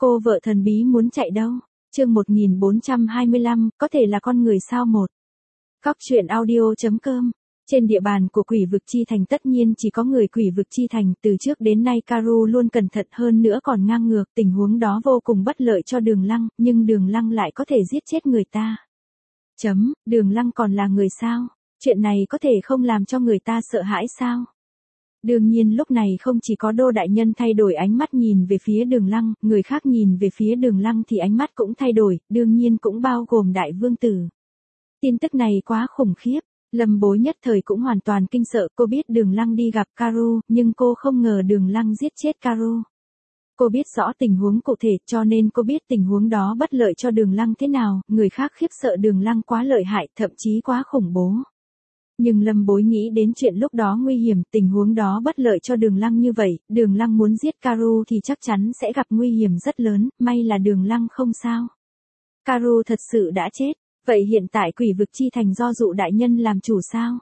Cô vợ thần bí muốn chạy đâu? Chương 1425, có thể là con người sao một. Cóc truyện audio.com. Trên địa bàn của quỷ vực chi thành tất nhiên chỉ có người quỷ vực chi thành, từ trước đến nay Karu luôn cẩn thận hơn nữa còn ngang ngược, tình huống đó vô cùng bất lợi cho Đường Lăng, nhưng Đường Lăng lại có thể giết chết người ta. Đường Lăng còn là người sao? Chuyện này có thể không làm cho người ta sợ hãi sao? Đương nhiên lúc này không chỉ có Đô đại nhân thay đổi ánh mắt nhìn về phía Đường Lăng, người khác nhìn về phía Đường Lăng thì ánh mắt cũng thay đổi, đương nhiên cũng bao gồm Đại Vương Tử. Tin tức này quá khủng khiếp, Lâm Bối nhất thời cũng hoàn toàn kinh sợ, cô biết Đường Lăng đi gặp Karu, nhưng cô không ngờ Đường Lăng giết chết Karu. Cô biết rõ tình huống cụ thể cho nên cô biết tình huống đó bất lợi cho Đường Lăng thế nào, người khác khiếp sợ Đường Lăng quá lợi hại, thậm chí quá khủng bố. Nhưng Lâm Bối nghĩ đến chuyện lúc đó nguy hiểm, tình huống đó bất lợi cho Đường Lăng như vậy, Đường Lăng muốn giết Karu thì chắc chắn sẽ gặp nguy hiểm rất lớn, may là Đường Lăng không sao. Karu thật sự đã chết, vậy hiện tại quỷ vực chi thành do Dụ đại nhân làm chủ sao?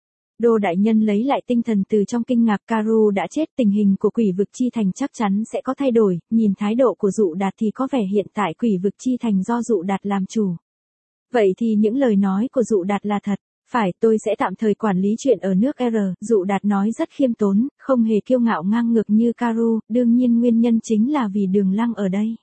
Đô đại nhân lấy lại tinh thần từ trong kinh ngạc, Karu đã chết, tình hình của quỷ vực chi thành chắc chắn sẽ có thay đổi, nhìn thái độ của Dụ Đạt thì có vẻ hiện tại quỷ vực chi thành do Dụ Đạt làm chủ. Vậy thì những lời nói của Dụ Đạt là thật. Phải, tôi sẽ tạm thời quản lý chuyện ở nước R, Dụ Đạt nói rất khiêm tốn, không hề kiêu ngạo ngang ngược như Karu, đương nhiên nguyên nhân chính là vì Đường Lăng ở đây.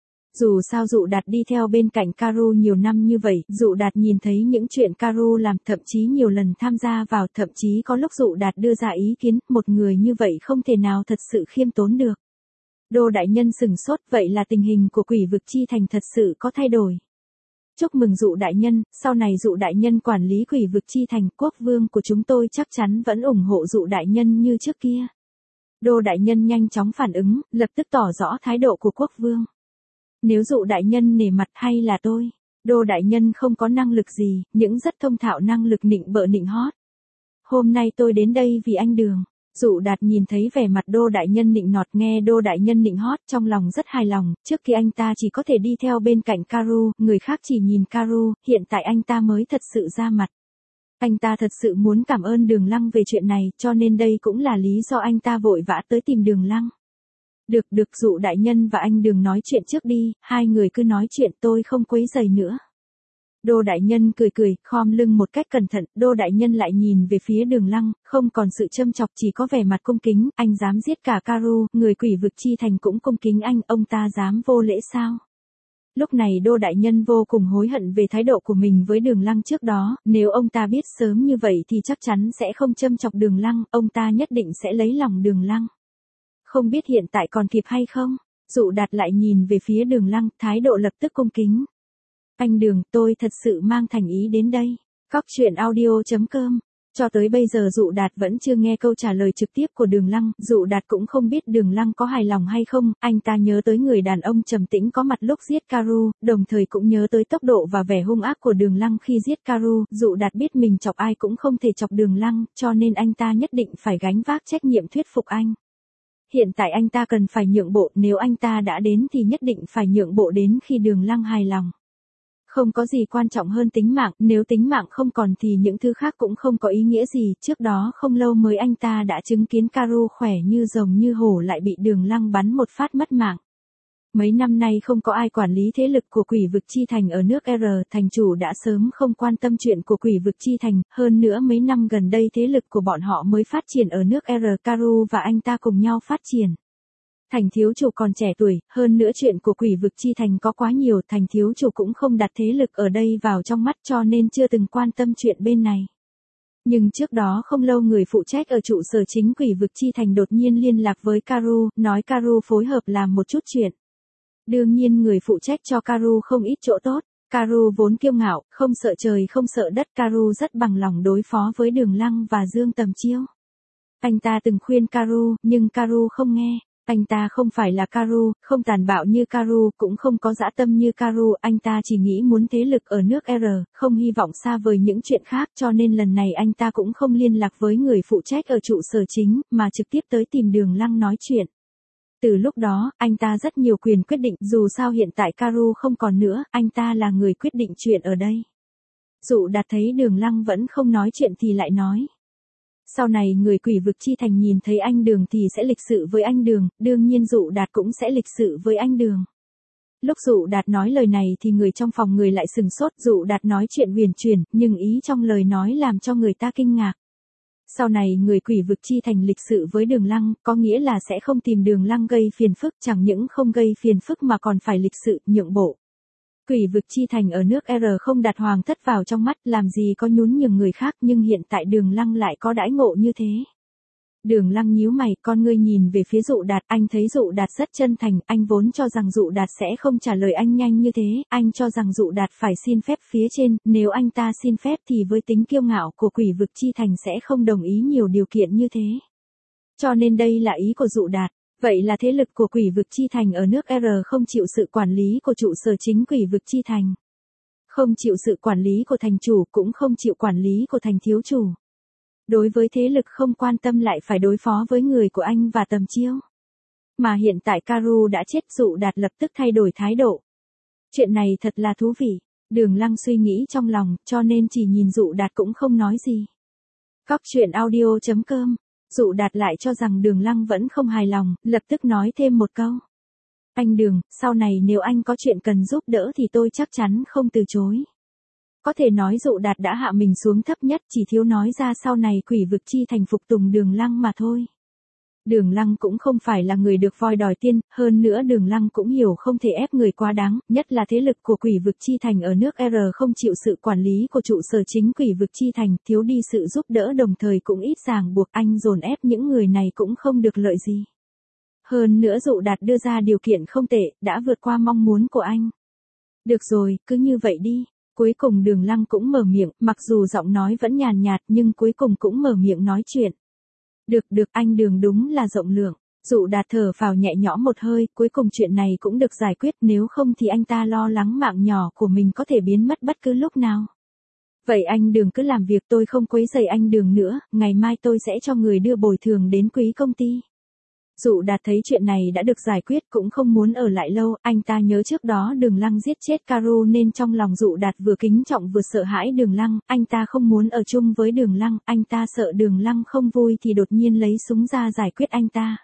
Dù sao Dụ Đạt đi theo bên cạnh Karu nhiều năm như vậy, Dụ Đạt nhìn thấy những chuyện Karu làm, thậm chí nhiều lần tham gia vào, thậm chí có lúc Dụ Đạt đưa ra ý kiến, một người như vậy không thể nào thật sự khiêm tốn được. Đô đại nhân sừng sốt, vậy là tình hình của quỷ vực chi thành thật sự có thay đổi. Chúc mừng Dụ đại nhân, sau này Dụ đại nhân quản lý quỷ vực chi thành, quốc vương của chúng tôi chắc chắn vẫn ủng hộ Dụ đại nhân như trước kia. Đô đại nhân nhanh chóng phản ứng, lập tức tỏ rõ thái độ của quốc vương. Nếu Dụ đại nhân nể mặt hay là tôi, Đô đại nhân không có năng lực gì, những rất thông thạo năng lực nịnh bợ nịnh hót. Hôm nay tôi đến đây vì anh Đường. Dụ Đạt nhìn thấy vẻ mặt Đô đại nhân nịnh nọt, nghe Đô đại nhân nịnh hót trong lòng rất hài lòng, trước khi anh ta chỉ có thể đi theo bên cạnh Karu, người khác chỉ nhìn Karu, hiện tại anh ta mới thật sự ra mặt. Anh ta thật sự muốn cảm ơn Đường Lăng về chuyện này, cho nên đây cũng là lý do anh ta vội vã tới tìm Đường Lăng. Được, Dụ đại nhân và anh Đường nói chuyện trước đi, hai người cứ nói chuyện, tôi không quấy rầy nữa. Đô đại nhân cười, khom lưng một cách cẩn thận, Đô đại nhân lại nhìn về phía Đường Lăng, không còn sự châm chọc, chỉ có vẻ mặt cung kính, anh dám giết cả Karu, người quỷ vực chi thành cũng cung kính anh, ông ta dám vô lễ sao? Lúc này Đô đại nhân vô cùng hối hận về thái độ của mình với Đường Lăng trước đó, nếu ông ta biết sớm như vậy thì chắc chắn sẽ không châm chọc Đường Lăng, ông ta nhất định sẽ lấy lòng Đường Lăng. Không biết hiện tại còn kịp hay không? Dụ Đạt lại nhìn về phía Đường Lăng, thái độ lập tức cung kính. Anh Đường, tôi thật sự mang thành ý đến đây. Cóc truyện audio.com. Cho tới bây giờ Dụ Đạt vẫn chưa nghe câu trả lời trực tiếp của Đường Lăng, Dụ Đạt cũng không biết Đường Lăng có hài lòng hay không, anh ta nhớ tới người đàn ông trầm tĩnh có mặt lúc giết Karu, đồng thời cũng nhớ tới tốc độ và vẻ hung ác của Đường Lăng khi giết Karu, Dụ Đạt biết mình chọc ai cũng không thể chọc Đường Lăng, cho nên anh ta nhất định phải gánh vác trách nhiệm thuyết phục anh. Hiện tại anh ta cần phải nhượng bộ, nếu anh ta đã đến thì nhất định phải nhượng bộ đến khi Đường Lăng hài lòng. Không có gì quan trọng hơn tính mạng, nếu tính mạng không còn thì những thứ khác cũng không có ý nghĩa gì, trước đó không lâu mới anh ta đã chứng kiến Karu khỏe như rồng như hổ lại bị Đường Lăng bắn một phát mất mạng. Mấy năm nay không có ai quản lý thế lực của quỷ vực chi thành ở nước R, thành chủ đã sớm không quan tâm chuyện của quỷ vực chi thành, hơn nữa mấy năm gần đây thế lực của bọn họ mới phát triển ở nước R, Karu và anh ta cùng nhau phát triển. Thành thiếu chủ còn trẻ tuổi, hơn nữa chuyện của quỷ vực chi thành có quá nhiều, thành thiếu chủ cũng không đặt thế lực ở đây vào trong mắt cho nên chưa từng quan tâm chuyện bên này. Nhưng trước đó không lâu người phụ trách ở trụ sở chính quỷ vực chi thành đột nhiên liên lạc với Karu, nói Karu phối hợp làm một chút chuyện. Đương nhiên người phụ trách cho Karu không ít chỗ tốt, Karu vốn kiêu ngạo, không sợ trời không sợ đất, Karu rất bằng lòng đối phó với Đường Lăng và Dương Tầm Chiêu. Anh ta từng khuyên Karu, nhưng Karu không nghe. Anh ta không phải là Karu, không tàn bạo như Karu, cũng không có dã tâm như Karu, anh ta chỉ nghĩ muốn thế lực ở nước R, không hy vọng xa vời những chuyện khác cho nên lần này anh ta cũng không liên lạc với người phụ trách ở trụ sở chính, mà trực tiếp tới tìm Đường Lăng nói chuyện. Từ lúc đó, anh ta rất nhiều quyền quyết định, dù sao hiện tại Karu không còn nữa, anh ta là người quyết định chuyện ở đây. Dụ Đạt thấy Đường Lăng vẫn không nói chuyện thì lại nói. Sau này người quỷ vực chi thành nhìn thấy anh Đường thì sẽ lịch sự với anh Đường, đương nhiên Dụ Đạt cũng sẽ lịch sự với anh Đường. Lúc Dụ Đạt nói lời này thì người trong phòng người lại sừng sốt, Dụ Đạt nói chuyện huyền chuyển, nhưng ý trong lời nói làm cho người ta kinh ngạc. Sau này người Quỷ Vực Chi Thành lịch sự với Đường Lăng, có nghĩa là sẽ không tìm Đường Lăng gây phiền phức, chẳng những không gây phiền phức mà còn phải lịch sự, nhượng bộ. Quỷ Vực Chi Thành ở nước R không đặt hoàng thất vào trong mắt, làm gì có nhún nhường người khác, nhưng hiện tại Đường Lăng lại có đãi ngộ như thế. Đường Lăng nhíu mày, con ngươi nhìn về phía Dụ Đạt, anh thấy Dụ Đạt rất chân thành, anh vốn cho rằng Dụ Đạt sẽ không trả lời anh nhanh như thế, anh cho rằng Dụ Đạt phải xin phép phía trên, nếu anh ta xin phép thì với tính kiêu ngạo của Quỷ Vực Chi Thành sẽ không đồng ý nhiều điều kiện như thế. Cho nên đây là ý của Dụ Đạt. Vậy là thế lực của Quỷ Vực Chi Thành ở nước R không chịu sự quản lý của trụ sở chính Quỷ Vực Chi Thành. Không chịu sự quản lý của thành chủ, cũng không chịu quản lý của thành thiếu chủ. Đối với thế lực không quan tâm lại phải đối phó với người của anh và Tầm Chiêu. Mà hiện tại Karu đã chết, Dụ Đạt lập tức thay đổi thái độ. Chuyện này thật là thú vị. Đường Lăng suy nghĩ trong lòng, cho nên chỉ nhìn Dụ Đạt cũng không nói gì. Cóc truyện audio.com. Dụ Đạt lại cho rằng Đường Lăng vẫn không hài lòng, lập tức nói thêm một câu. Anh Đường, sau này nếu anh có chuyện cần giúp đỡ thì tôi chắc chắn không từ chối. Có thể nói Dụ Đạt đã hạ mình xuống thấp nhất, chỉ thiếu nói ra sau này Quỷ Vực Chi Thành phục tùng Đường Lăng mà thôi. Đường Lăng cũng không phải là người được voi đòi tiên, hơn nữa Đường Lăng cũng hiểu không thể ép người quá đáng, nhất là thế lực của Quỷ Vực Chi Thành ở nước R không chịu sự quản lý của trụ sở chính Quỷ Vực Chi Thành, thiếu đi sự giúp đỡ đồng thời cũng ít ràng buộc, anh dồn ép những người này cũng không được lợi gì. Hơn nữa Dụ Đạt đưa ra điều kiện không tệ, đã vượt qua mong muốn của anh. Được rồi, cứ như vậy đi. Cuối cùng Đường Lăng cũng mở miệng, mặc dù giọng nói vẫn nhàn nhạt nhưng cuối cùng cũng mở miệng nói chuyện. Được, anh Đường đúng là rộng lượng. Dụ Đạt thở phào nhẹ nhõm một hơi, cuối cùng chuyện này cũng được giải quyết, nếu không thì anh ta lo lắng mạng nhỏ của mình có thể biến mất bất cứ lúc nào. Vậy anh Đường cứ làm việc, tôi không quấy rầy anh Đường nữa, ngày mai tôi sẽ cho người đưa bồi thường đến Quý công ty. Dụ Đạt thấy chuyện này đã được giải quyết cũng không muốn ở lại lâu, anh ta nhớ trước đó Đường Lăng giết chết Karu nên trong lòng Dụ Đạt vừa kính trọng vừa sợ hãi Đường Lăng, anh ta không muốn ở chung với Đường Lăng, anh ta sợ Đường Lăng không vui thì đột nhiên lấy súng ra giải quyết anh ta.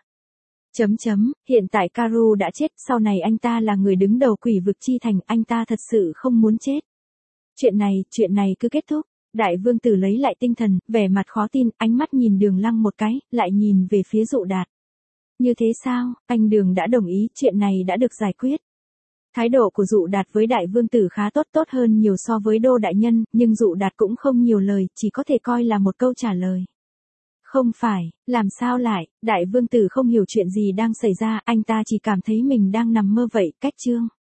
Hiện tại Karu đã chết, sau này anh ta là người đứng đầu Quỷ Vực Chi Thành, anh ta thật sự không muốn chết. Chuyện này cứ kết thúc. Đại vương tử lấy lại tinh thần, vẻ mặt khó tin, ánh mắt nhìn Đường Lăng một cái, lại nhìn về phía Dụ Đạt. Như thế sao, anh Đường đã đồng ý, chuyện này đã được giải quyết. Thái độ của Dụ Đạt với đại vương tử khá tốt hơn nhiều so với Đô đại nhân, nhưng Dụ Đạt cũng không nhiều lời, chỉ có thể coi là một câu trả lời. Không phải, làm sao lại, đại vương tử không hiểu chuyện gì đang xảy ra, anh ta chỉ cảm thấy mình đang nằm mơ vậy, cách chương.